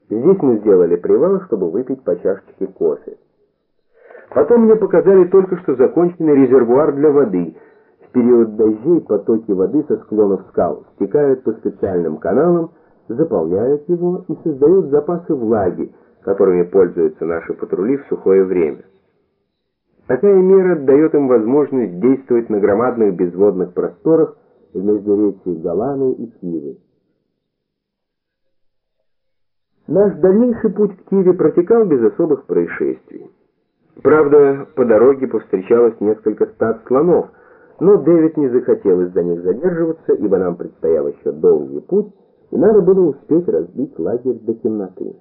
Здесь мы сделали привал, чтобы выпить по чашечке кофе. Потом мне показали только что законченный резервуар для воды. В период дождей потоки воды со склонов скал стекают по специальным каналам, заполняют его и создают запасы влаги, которыми пользуются наши патрули в сухое время. Такая мера дает им возможность действовать на громадных безводных просторах в междуречии Галаны и Кивы. Наш дальнейший путь к Киве протекал без особых происшествий. Правда, по дороге повстречалось несколько стад слонов, но Дэвид не захотел из-за них задерживаться, ибо нам предстоял еще долгий путь, и надо было успеть разбить лагерь до темноты.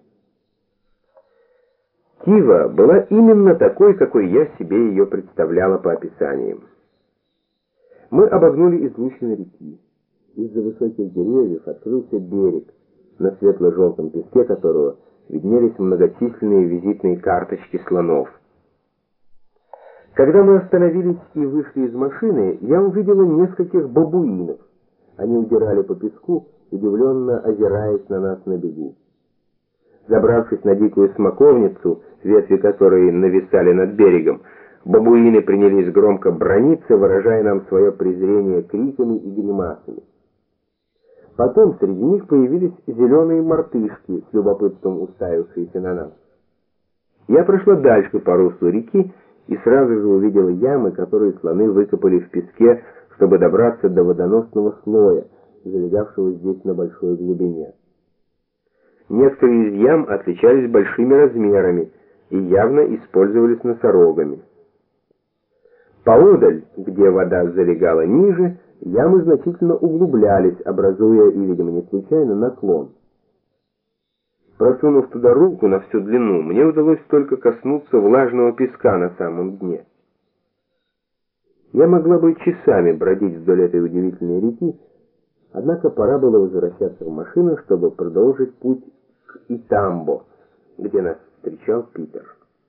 Кива была именно такой, какой я себе ее представляла по описаниям. Мы обогнули излучины реки. Из-за высоких деревьев открылся берег, на светло-желтом песке которого виднелись многочисленные визитные карточки слонов. Когда мы остановились и вышли из машины, я увидела нескольких бабуинов. Они удирали по песку, удивленно озираясь на нас на бегу. Забравшись на дикую смоковницу, ветви которой нависали над берегом, бабуины принялись громко браниться, выражая нам свое презрение криками и гримасами. Потом среди них появились зеленые мартышки, с любопытством уставившиеся на нас. Я прошла дальше по руслу реки и сразу же увидела ямы, которые слоны выкопали в песке, чтобы добраться до водоносного слоя, залегавшего здесь на большой глубине. Некоторые из ям отличались большими размерами и явно использовались носорогами. Поодаль, где вода залегала ниже, ямы значительно углублялись, образуя, и, видимо, не случайно, наклон. Просунув туда руку на всю длину, мне удалось только коснуться влажного песка на самом дне. Я могла бы часами бродить вдоль этой удивительной реки, однако пора было возвращаться в машину, чтобы продолжить путь к Итамбо, где нас встречал Питер.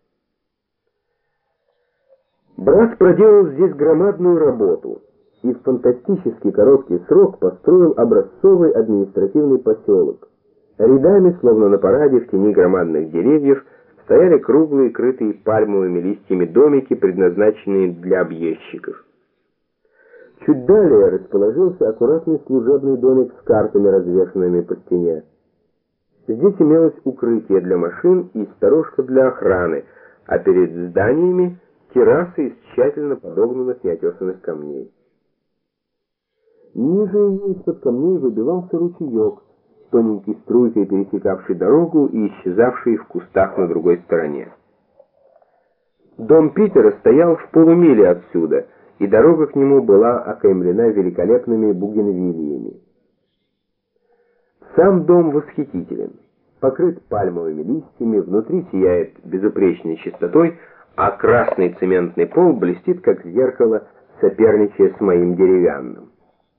Брат проделал здесь громадную работу и в фантастически короткий срок построил образцовый административный поселок. Рядами, словно на параде, в тени громадных деревьев, стояли круглые, крытые пальмовыми листьями домики, предназначенные для объездчиков. Чуть далее расположился аккуратный служебный домик с картами, развешанными по стене. Здесь имелось укрытие для машин и сторожка для охраны, а перед зданиями террасы из тщательно подогнанных неотесанных камней. Ниже ее из-под камней выбивался ручеек, тоненькой струйкой пересекавший дорогу и исчезавший в кустах на другой стороне. Дом Питера стоял в полумиле отсюда, и дорога к нему была окаймлена великолепными бугенвиллиями. Сам дом восхитителен, покрыт пальмовыми листьями, внутри сияет безупречной чистотой, а красный цементный пол блестит, как зеркало, соперничая с моим деревянным.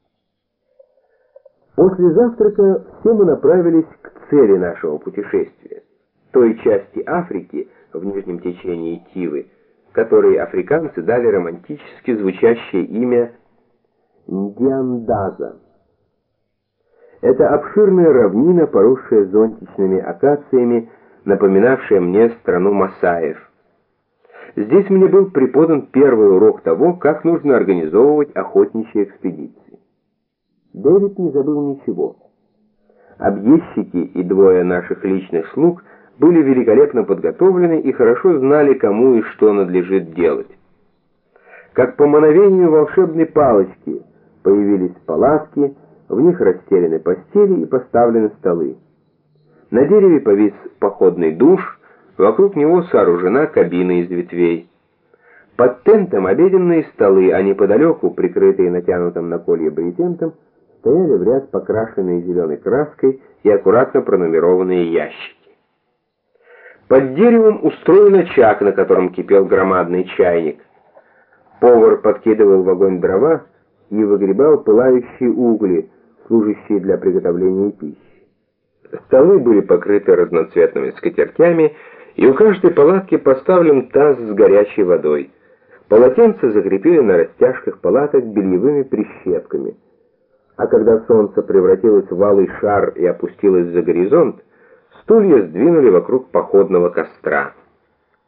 После завтрака все мы направились к цели нашего путешествия, той части Африки в нижнем течении Кивы, которой африканцы дали романтически звучащее имя Ндиандаза. Это обширная равнина, поросшая зонтичными акациями, напоминавшая мне страну масаев. Здесь мне был преподан первый урок того, как нужно организовывать охотничьи экспедиции. Дэвид не забыл ничего. Объездчики и двое наших личных слуг были великолепно подготовлены и хорошо знали, кому и что надлежит делать. Как по мановению волшебной палочки появились палатки, в них расстелены постели и поставлены столы. На дереве повис походный душ, вокруг него сооружена кабина из ветвей. Под тентом обеденные столы, а неподалеку, прикрытые натянутым на колье брезентом, стояли в ряд покрашенные зеленой краской и аккуратно пронумерованные ящики. Под деревом устроен очаг, на котором кипел громадный чайник. Повар подкидывал в огонь дрова и выгребал пылающие угли, служащие для приготовления пищи. Столы были покрыты разноцветными скатертями, и у каждой палатки поставлен таз с горячей водой. Полотенца закрепили на растяжках палаток бельевыми прищепками. А когда солнце превратилось в алый шар и опустилось за горизонт, Стулья сдвинули вокруг походного костра.